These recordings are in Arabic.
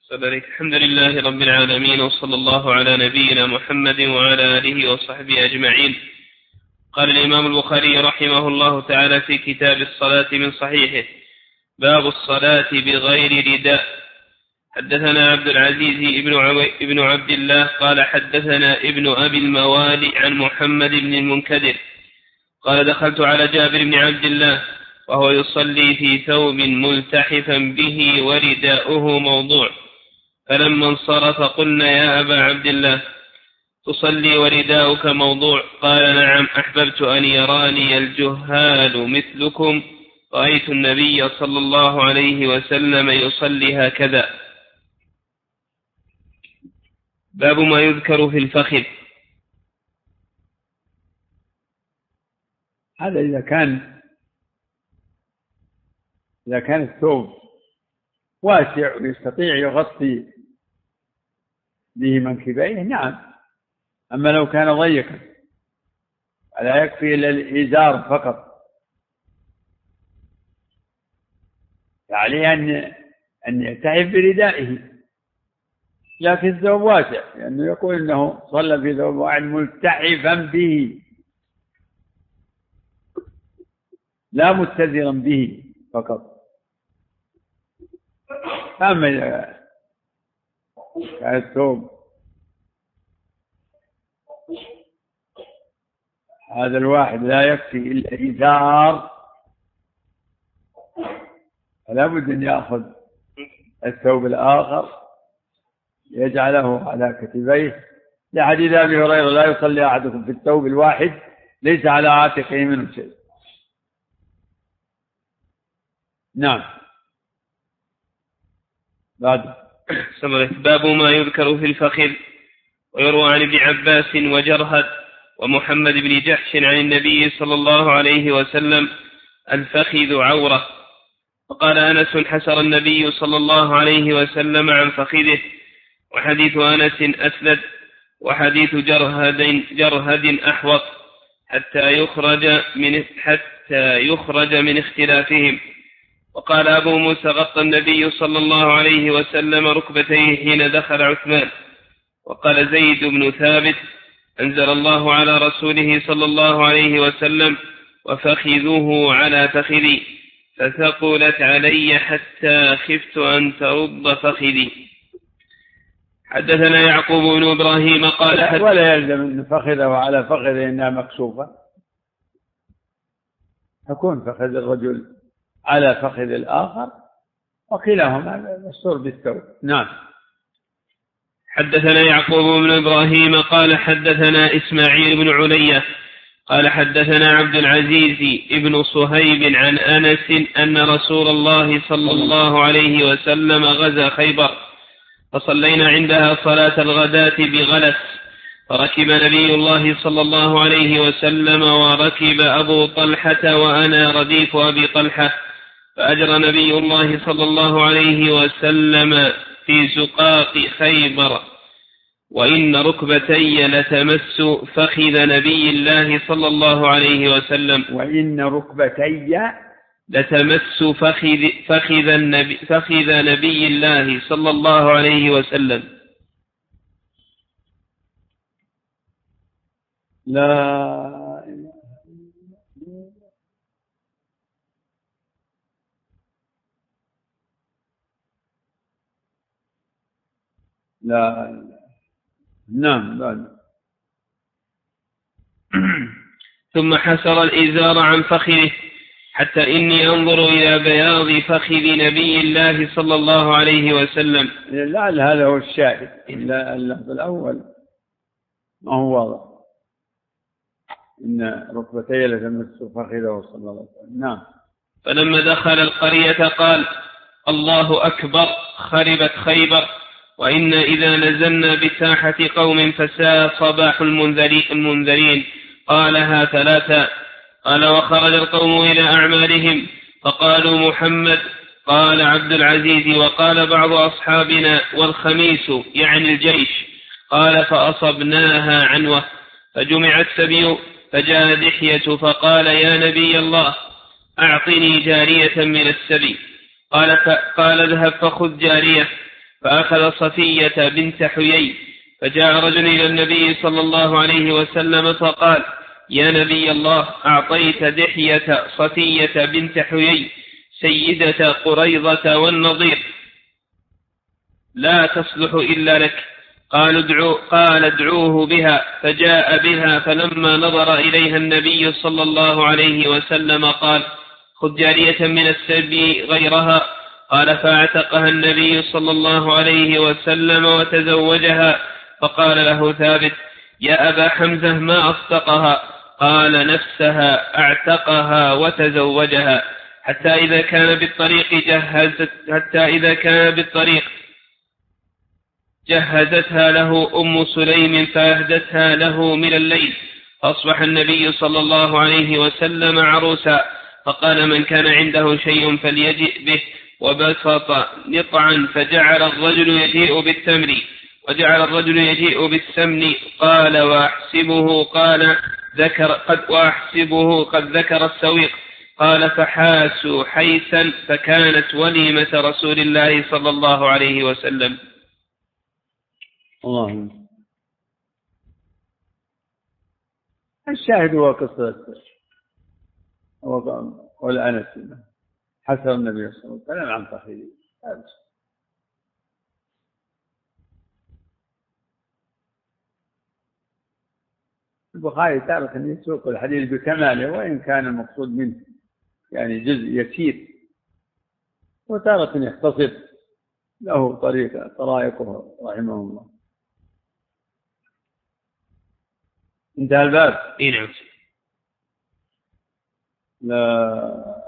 الحمد لله رب العالمين، وصلى الله على نبينا محمد وعلى آله وصحبه أجمعين. قال الإمام البخاري رحمه الله تعالى في كتاب الصلاة من صحيحه: باب الصلاة بغير رداء. حدثنا عبد العزيز ابن عبد الله قال حدثنا ابن أبي الموالي عن محمد بن المنكدر قال دخلت على جابر بن عبد الله وهو يصلي في ثوب ملتحفا به ورداؤه موضوع، فلما انصرف قلنا: يا أبا عبد الله، تصلي ورداؤك موضوع؟ قال: نعم، أحببت أن يراني الجهال مثلكم، رأيت النبي صلى الله عليه وسلم يصلي هكذا. باب ما يذكر في الفخذ. هذا إذا كان الثوب واسع ويستطيع يغطي به منكبيه، نعم. أما لو كان ضيقا فلا يكفي إلا الإزار فقط، عليه أن يلتحف بردائه، لكن الثوب واسع، لأنه يقول إنه صلى في ثوب واحد ملتحفا به لا متزرا به فقط. أما إذا كان الثوب هذا الواحد لا يكفي إلا إزار، فلا بد أن يأخذ الثوب الآخر يجعله على كتفيه، لحديث أبي هريرة: لا يصلي أحدكم في الثوب الواحد ليس على عاتقه منه شيء. نعم. بعد. باب ما يذكر في الفخذ. ويروى عن ابن عباس وجرهد ومحمد بن جحش عن النبي صلى الله عليه وسلم: الفخذ عورة. وقال أنس: حسر النبي صلى الله عليه وسلم عن فخذه. وحديث أنس أسند، وحديث جرهد أحوط حتى يخرج من اختلافهم. وقال أبو موسى: غطى النبي صلى الله عليه وسلم ركبتيه حين دخل عثمان. وقال زيد بن ثابت: أنزل الله على رسوله صلى الله عليه وسلم: وفخذوه على فخذي، فثقلت علي حتى خفت أن ترد فخذي. حدثنا يعقوب بن إبراهيم قال ولا يلزم أن فخذه على فخذه إنها مكشوفة، تكون فخذ الرجل على فخذ الآخر وكلاهما مستور بالثوب. نعم. حدثنا يعقوب بن إبراهيم قال حدثنا إسماعيل بن علية قال حدثنا عبد العزيز ابن صهيب عن أنس أن رسول الله صلى الله عليه وسلم غزا خيبر، فصلينا عندها صلاة الغداة بغلس، فركب نبي الله صلى الله عليه وسلم وركب أبو طلحة وأنا رديف أبي طلحة، فأجرى نبي الله صلى الله عليه وسلم في زقاق خيبر، وإن ركبتي لتمس فخذ نبي الله صلى الله عليه وسلم. وإن ركبتي لتمس فخذ نبي الله صلى الله عليه وسلم. لا. نعم. ثم حسر الإزار عن فخذه حتى إني أنظر إلى بياض فخذ نبي الله صلى الله عليه وسلم. لعل هذا هو الشاهد، إلا اللفظ الأول ما هو واضح، إن ركبتي لتمس فخذه صلى الله عليه وسلم. نعم. فلما دخل القرية قال: الله أكبر، خربت خيبر، وإن إذا نزلنا بساحة قوم فساء صباح المنذرين. قالها ثلاثا. قال: وخرج القوم إلى أعمالهم فقالوا محمد. قال عبد العزيز: وقال بعض أصحابنا: والخميس، يعني الجيش. قال: فأصبناها عنوة، فجمع السبي، فجاء دحية فقال: يا نبي الله، أعطني جارية من السبي. قال: اذهب فخذ جارية. فأخذ صفية بنت حيي، فجاء رجل إلى النبي صلى الله عليه وسلم فقال: يا نبي الله، أعطيت دحية صفية بنت حيي سيدة قريظة والنضير، لا تصلح إلا لك. قال ادعوه بها، فجاء بها، فلما نظر إليها النبي صلى الله عليه وسلم قال: خذ جارية من السبي غيرها. قال: فاعتقها النبي صلى الله عليه وسلم وتزوجها. فقال له ثابت: يا أبا حمزة، ما أصدقها؟ قال: نفسها اعتقها وتزوجها، حتى إذا كان بالطريق جهزتها له أم سليم فأهدتها له من الليل، فأصبح النبي صلى الله عليه وسلم عروسا، فقال: من كان عنده شيء فليجئ به، وبسط نطعا فجعل الرجل يجيء بالتمر وجعل الرجل يجيء بالسمن. قال: وأحسبه قد ذكر السويق. قال: فحاسوا حيثا، فكانت وليمة رسول الله صلى الله عليه وسلم. الله. الشاهد هو قصة والأنس حسن النبي صلى الله عليه وسلم عن فخذه. البخاري تارة يسوق الحديث بكماله، وإن كان المقصود منه يعني جزء يسير، وتارة يختصر له طرائقه رحمه الله. انتهى الباب. نعم. لا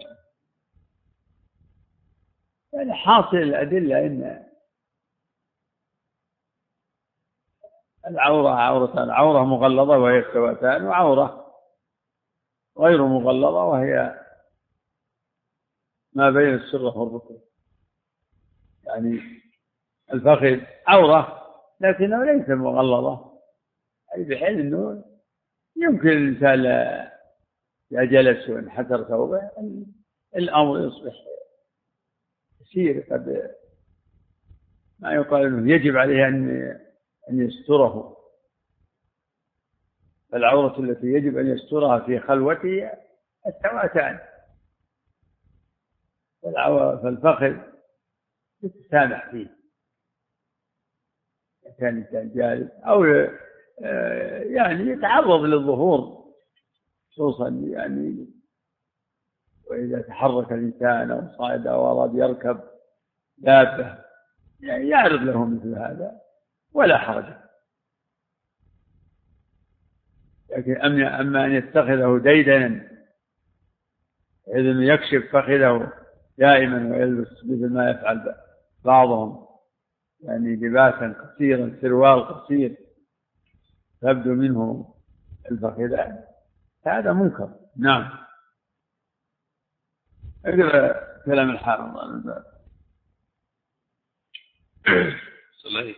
يعني حاصل الأدلة إن العورة مغلظة وهي السواتان، وعورة غير مغلظة وهي ما بين السرة والركبة. يعني الفخذ عورة لكنه ليس مغلظة، أي بحيث أنه يمكن الإنسان إذا جلس وانحسر ثوبه الأمر يصبح يسير، قد ما يقال أنه يجب عليه أن يستره. العورة التي يجب أن يسترها في خلوته السواتان، فالفخذ يتسامح فيه كان الإنسان جالس أو يعني يتعرض للظهور، خصوصا يعني وإذا تحرك الإنسان أو صعد أو أراد يركب دابة يعني يعرض له مثل هذا ولا حرج. لكن أما أن يتخذه ديدنا إذن يكشف فخذه دائما ويلبس مثل ما يفعل بعضهم، يعني لباسا قصيرا، سروال قصير تبدو منه الفخذان، هذا منكر. نعم. اقرأ كلام الحافظ على الباب. صلى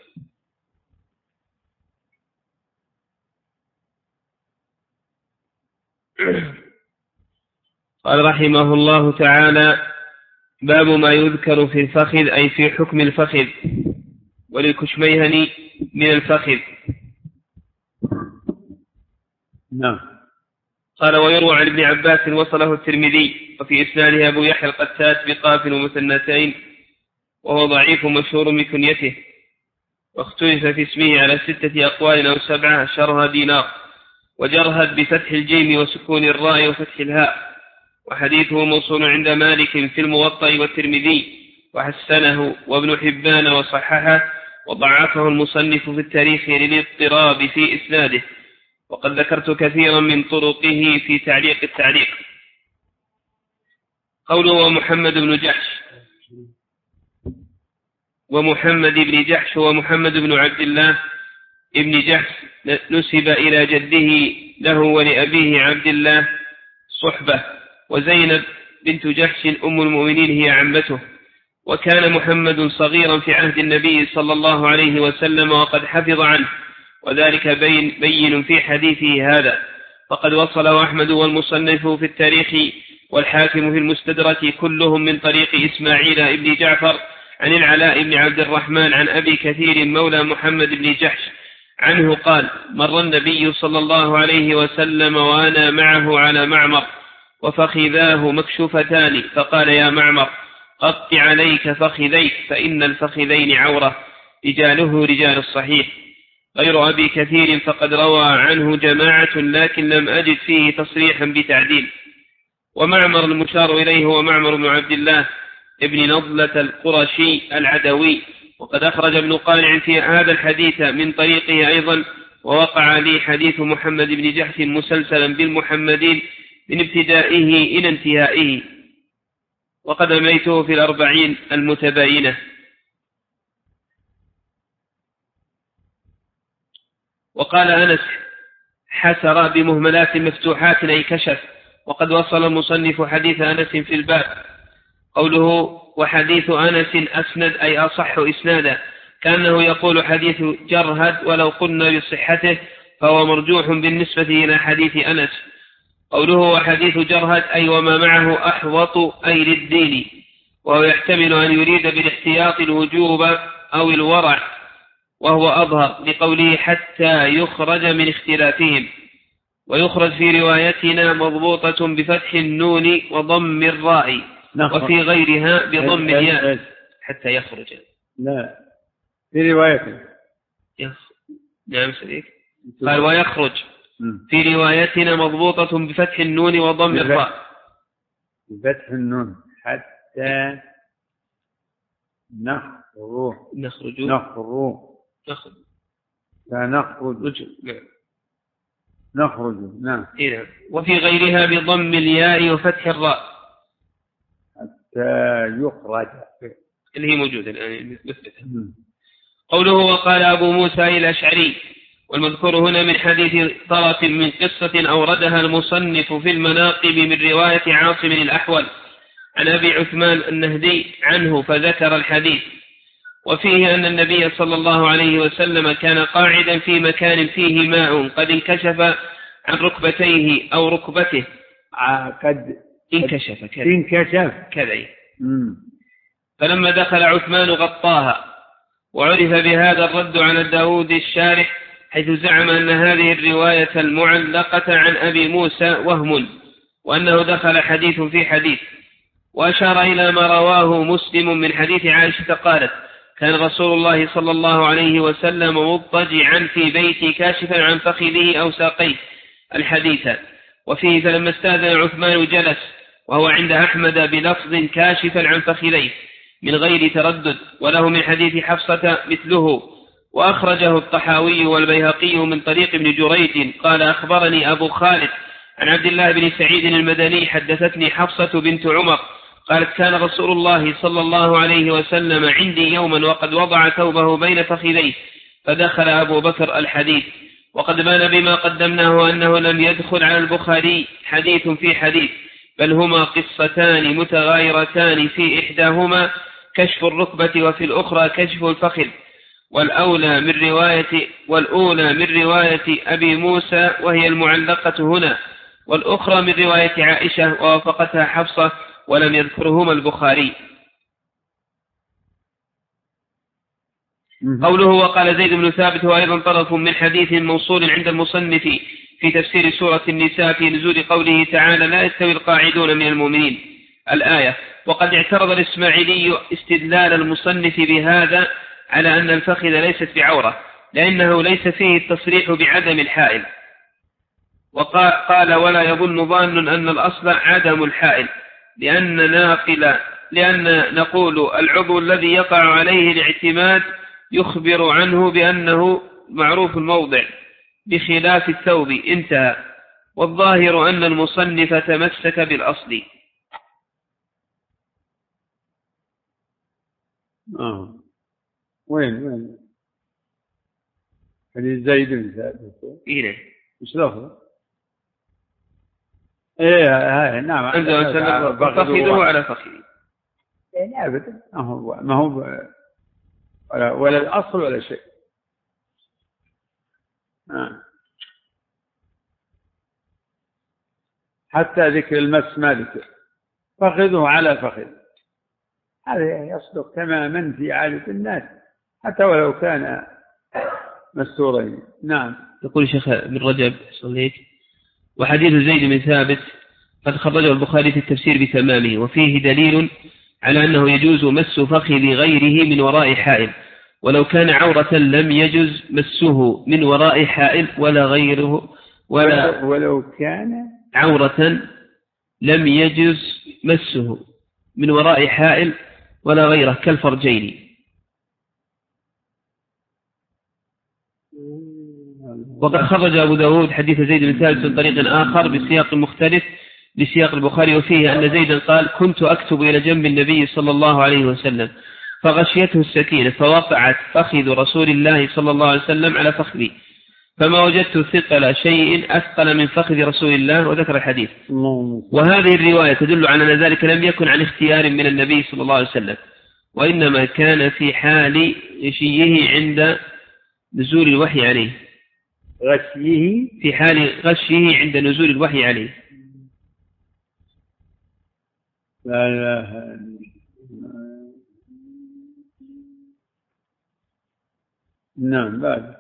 قال رحمه الله تعالى: باب ما يذكر في الفخذ، أي في حكم الفخذ. وللكشميهني من الفخذ. نعم. قال: ويروى عن ابن عباس وصله الترمذي، وفي إسناده أبو يحيى القتات بقاف ومثنتين، وهو ضعيف مشهور بكنيته، واختلف في اسمه على 6 أقوال أو 7، شرها دينار، وجرهد بفتح الجيم وسكون الراء وفتح الهاء، وحديثه موصول عند مالك في الموطأ والترمذي، وحسنه وابن حبان وصححه، وضعفه المصنف في التاريخ للاضطراب في إسناده، وقد ذكرت كثيرا من طرقه في تعليق التعليق. قوله ومحمد بن جحش ومحمد بن عبد الله ابن جحش نسب إلى جده له ولأبيه عبد الله صحبة، وزينب بنت جحش أم المؤمنين هي عمته. وكان محمد صغيرا في عهد النبي صلى الله عليه وسلم وقد حفظ عنه، وذلك بين في حديثه هذا، فقد وصله أحمد والمصنف في التاريخ والحاكم في المستدرك كلهم من طريق إسماعيل ابن جعفر عن العلاء بن عبد الرحمن عن أبي كثير مولى محمد بن جحش عنه قال: مر النبي صلى الله عليه وسلم وأنا معه على معمر وفخذاه مكشوفتان، فقال: يا معمر، قط عليك فخذيك، فإن الفخذين عورة، رجاله رجال الصحيح. غير أبي كثير فقد روى عنه جماعة، لكن لم أجد فيه تصريحا بتعديل. ومعمر المشار إليه هو معمر بن عبد الله ابن نضلة القرشي العدوي، وقد أخرج ابن قانع في هذا الحديث من طريقه أيضا. ووقع لي حديث محمد بن جحش مسلسلا بالمحمدين من ابتدائه إلى انتهائه، وقد أميته في 40 المتباينة. وقال أنس: حسر بمهملات مفتوحات أي كشف. وقد وصل المصنف حديث أنس في الباب. قوله: وحديث أنس أسند أي أصح إسنادا، كأنه يقول حديث جرهد ولو قلنا بصحته فهو مرجوح بالنسبة إلى حديث أنس. قوله: وحديث جرهد أي وما معه أحوط أي للدين، وهو يحتمل أن يريد بالاحتياط الوجوب أو الورع، وهو أظهر لقوله: حتى يخرج من اختلافهم. ويخرج في روايتنا مضبوطة بفتح النون وضم الراء، وفي غيرها بضم الياء. حتى يخرج، لا، في روايتنا نعم صديق، قال: ويخرج في روايتنا مضبوطة بفتح النون وضم الراء. بفتح النون حتى نخرج نعم. وفي غيرها بضم الياء وفتح الراء حتى يخرج، اللي هي موجودة الآن مثبتة. قوله: وقال أبو موسى الأشعري. والمذكور هنا من حديث طرف من قصة أوردها المصنف في المناقب من رواية عاصم الأحول عن أبي عثمان النهدي عنه، فذكر الحديث. وفيه أن النبي صلى الله عليه وسلم كان قاعدا في مكان فيه ماء قد انكشف عن ركبتيه أو ركبته، قد انكشف كذا. فلما دخل عثمان غطاها. وعرف بهذا الرد على داود الشارح، حيث زعم أن هذه الرواية المعلقة عن أبي موسى وهم، وأنه دخل حديث في حديث. وأشار إلى ما رواه مسلم من حديث عائشة قالت: كان رسول الله صلى الله عليه وسلم مضطجعا في بيتي كاشفا عن فخذه أو ساقيه، الحديث. وفيه: فلما استأذن عثمان جلس، وهو عند أحمد بلفظ كاشفا عن فخذيه من غير تردد. وله من حديث حفصة مثله. وأخرجه الطحاوي والبيهقي من طريق ابن جريج قال: أخبرني أبو خالد عن عبد الله بن سعيد المدني حدثتني حفصة بنت عمر قالت: كان رسول الله صلى الله عليه وسلم عندي يوما وقد وضع ثوبه بين فخذيه، فدخل أبو بكر، الحديث. وقد بان بما قدمناه أنه لم يدخل على البخاري حديث في حديث، بل هما قصتان متغايرتان، في إحداهما كشف الركبة وفي الأخرى كشف الفخذ. والأولى من رواية أبي موسى وهي المعلقة هنا، والأخرى من رواية عائشة ووافقتها حفصة، ولم يذكرهما البخاري. قوله: وقال زيد بن ثابت هو أيضا طرف من حديث موصول عند المصنف في تفسير سورة النساء في نزول قوله تعالى: لا يستوي القاعدون من المؤمنين، الآية. وقد اعترض الإسماعيلي استدلال المصنف بهذا على أن الفخذ ليست بعورة، لأنه ليس فيه التصريح بعدم الحائل. وقال: ولا يظن ظان أن الأصل عدم الحائل، لأن نقول العضو الذي يقع عليه الاعتماد يخبر عنه بأنه معروف الموضع بخلاف الثوب، انتهى. والظاهر أن المصنف تمسك بالأصل. وين حديث زيد بن ثابت؟ مش لفظه؟ نعم، أنزل فخذه على فخذه. أبدا، ما هو ولا الأصل ولا شيء. حتى ذكر المس ما ذكر، فخذه على فخذ. هذا يصدق تماما في عادة الناس حتى ولو كان مستورين. نعم. يقول شيخ ابن رجب صليت وحديث زيد بن ثابت قد خرجه البخاري في التفسير بتمامه، وفيه دليل على أنه يجوز مس فخذ غيره من وراء حائل، ولو كان عورة لم يجوز مسه من وراء حائل ولا غيره، ولو كان عورة لم يجوز مسه من وراء حائل ولا غيره كالفرجين. وقد خرج أبو داود حديث زيد بن ثابت من طريق آخر بسياق مختلف لسياق البخاري، وفيه أن زيدا قال: كنت أكتب إلى جنب النبي صلى الله عليه وسلم فغشيته السكينة فوقعت فخذ رسول الله صلى الله عليه وسلم على فخذي فما وجدت ثقل شيء أثقل من فخذ رسول الله، وذكر الحديث. وهذه الرواية تدل على أن ذلك لم يكن عن اختيار من النبي صلى الله عليه وسلم، وإنما كان في حال غشيه عند نزول الوحي عليه. غشيه في حال غشيه عند نزول الوحي عليه. لا إله إلا الله. نعم. بعد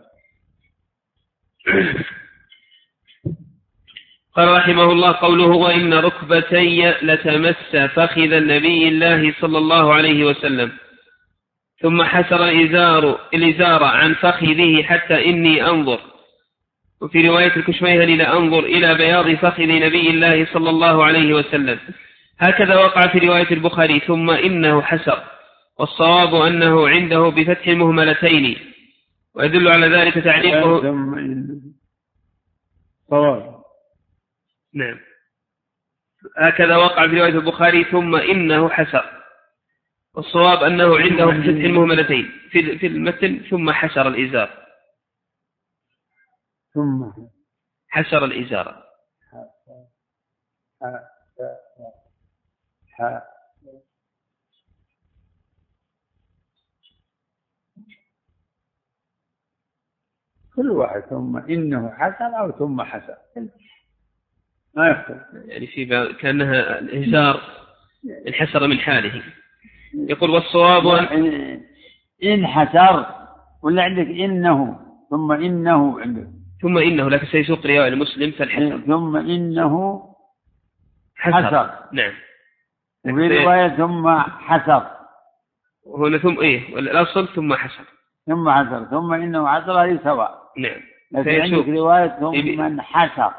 قال رحمه الله: قوله وإن ركبتي لتمس فخذ النبي الله صلى الله عليه وسلم ثم حسر الإزار عن فخذه حتى إني أنظر. وفي رواية الكشميهني لأنظر إلى بياض فخذ نبي الله صلى الله عليه وسلم. هكذا وقع في رواية البخاري ثم إنه حسر، والصواب أنه عنده بفتح المهملتين، ويدل على ذلك تعليقه ثم إنه صواب. نعم. هكذا وقع في رواية البخاري ثم إنه حسر، والصواب أنه عنده بفتح المهملتين في المتن ثم حسر الإزار. ثم حسر الإزار. كل واحد ثم إنه حسن أو ثم حسن ما يختلف، يعني في كأنها الإزار انحسر من حاله. يقول والصواب إن حسر ولا عندك إنه ثم إنه عندك ثم إنه، لكن سيسوق رواية المسلم فالحسر ثم إنه حسر. نعم. وفي رواية ثم حسر هنا ثم إيه والأصل ثم حسر ثم إنه حسر هذه سواء. نعم. لكن عندك رواية ثم انحسر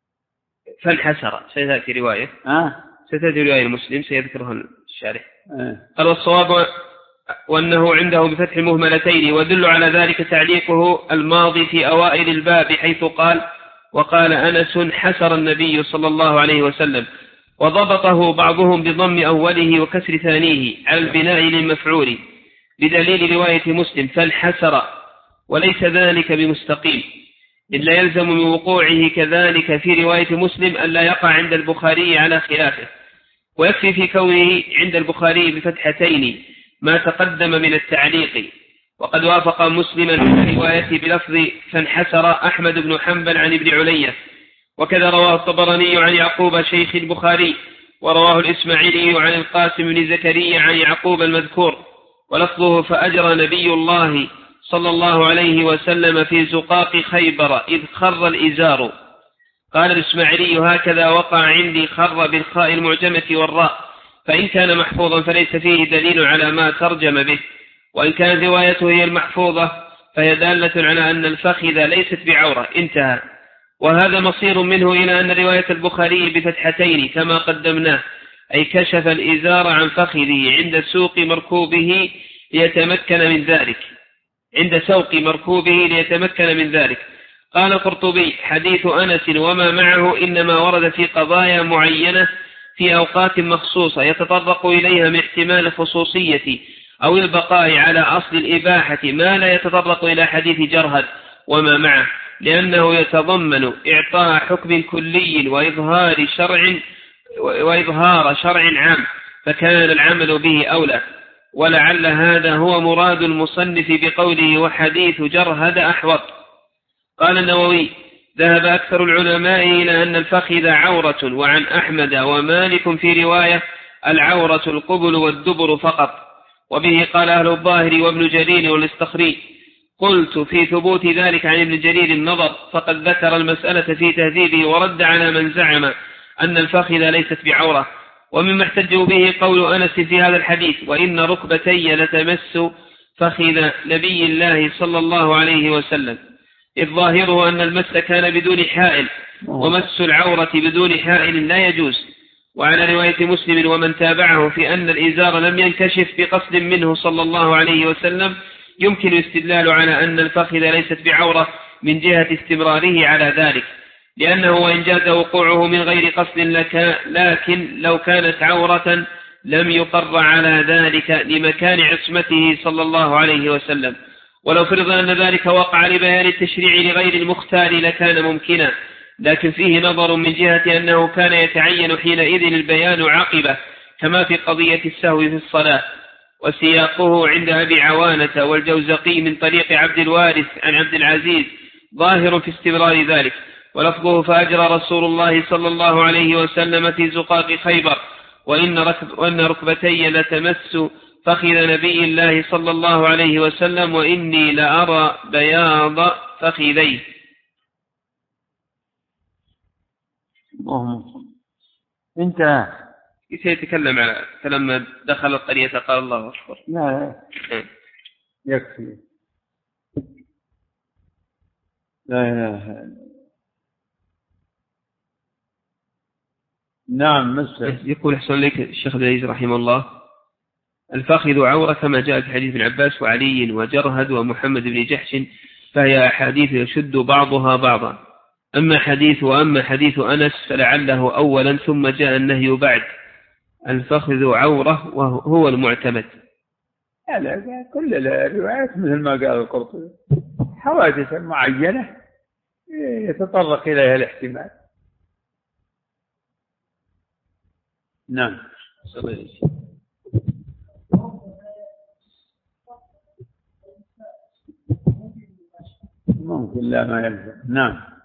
فانحسر سيأتي رواية ستأتي رواية المسلم سيذكرها الشارح. قال والصواب وأنه عنده بفتح المهملتين، ودل على ذلك تعليقه الماضي في أوائل الباب حيث قال: وقال أنس حسر النبي صلى الله عليه وسلم، وضبطه بعضهم بضم أوله وكسر ثانيه على البناء للمفعول بدليل رواية مسلم فانحسر، وليس ذلك بمستقيم، إلا يلزم من وقوعه كذلك في رواية مسلم ألا يقع عند البخاري على خلافه، ويكفي في كونه عند البخاري بفتحتين ما تقدم من التعليق. وقد وافق مسلما في روايته بلفظ فانحسر أحمد بن حنبل عن ابن علية، وكذا رواه الطبراني عن يعقوب شيخ البخاري، ورواه الإسماعيلي عن القاسم بن زكريا عن يعقوب المذكور، ولفظه فأجرى نبي الله صلى الله عليه وسلم في زقاق خيبر إذ خر الإزار. قال الإسماعيلي هكذا وقع عندي خر بالخاء المعجمة والراء، فإن كان محفوظا فليس فيه دليل على ما ترجم به، وإن كانت روايته هي المحفوظة فهي دالة على أن الفخذ ليست بعورة. انتهى. وهذا مصير منه إلى أن رواية البخاري بفتحتين كما قدمناه، أي كشف الإزار عن فخذه عند سوق مركوبه ليتمكن من ذلك. قال القرطبي حديث أنس وما معه إنما ورد في قضايا معينة في أوقات مخصوصة يتطرق إليها من احتمال الخصوصية أو البقاء على أصل الإباحة ما لا يتطرق إلى حديث جرهد وما معه، لأنه يتضمن إعطاء حكم كلي وإظهار شرع عام، فكان العمل به أولى. ولعل هذا هو مراد المصنف بقوله وحديث جرهد أحوط. قال النووي ذهب أكثر العلماء إلى أن الفخذ عورة، وعن أحمد ومالك في رواية العورة القبل والدبر فقط. وبه قال أهل الظاهر وابن جرير والاستخري. قلت في ثبوت ذلك عن ابن جرير النظر، فقد ذكر المسألة في تهذيبه ورد على من زعم أن الفخذ ليست بعورة. ومما احتجوا به قول أنس في هذا الحديث: وإن ركبتي لتمس فخذ نبي الله صلى الله عليه وسلم، إذ ظاهره أن المس كان بدون حائل، ومس العورة بدون حائل لا يجوز. وعلى رواية مسلم ومن تابعه في أن الإزار لم ينكشف بقصد منه صلى الله عليه وسلم، يمكن الاستدلال على أن الفخذ ليست بعورة من جهة استمراره على ذلك، لأنه وإن جاز وقوعه من غير قصد لكن لو كانت عورة لم يقر على ذلك لمكان عصمته صلى الله عليه وسلم. ولو فرض أن ذلك وقع لبيان التشريع لغير المختار لكان ممكنا، لكن فيه نظر من جهة أنه كان يتعين حينئذ البيان عقبه، كما في قضية السهو في الصلاة. وسياقه عند أبي عوانة والجوزقي من طريق عبد الوارث عن عبد العزيز ظاهر في استمرار ذلك. ولفظه: فأجرى رسول الله صلى الله عليه وسلم في زقاق خيبر وإن ركبتي لتمس فخذ نبي الله صلى الله عليه وسلم وإني لأرى بياض فخذيه. انت سيتكلم على فلما دخل القرية قال الله أكبر. لا يكفي. لا إله إلا الله. نعم. يقول أحسن لك الشيخ عبد العزيز رحمه الله: الفخذ عورة كما جاء في حديث ابن عباس وعلي وجرهد ومحمد بن جحش، فهي أحاديث يشد بعضها بعضا. أما حديث أنس فلعله أولا ثم جاء النهي بعد. الفخذ عورة وهو المعتمد. كل الروايات مثل ما قال القرطبي حوادث معينة يتطرق إليها الاحتمال. نعم. ممكن لا ما يلزم. نعم.